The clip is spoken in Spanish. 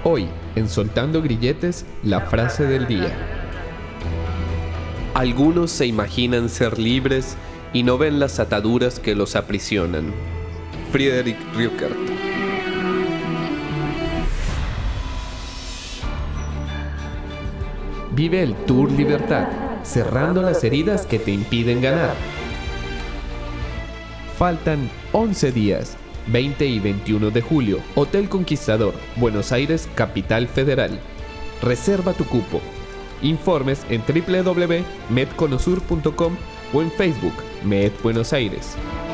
Hoy, en Soltando Grilletes, la frase del día. Algunos se imaginan ser libres y no ven las ataduras que los aprisionan. Friedrich Rückert. Vive el Tour Libertad, cerrando las heridas que te impiden ganar. Faltan 11 días, 20 y 21 de julio, Hotel Conquistador, Buenos Aires, Capital Federal. Reserva tu cupo. Informes en www.medconosur.com o en Facebook, Med Buenos Aires.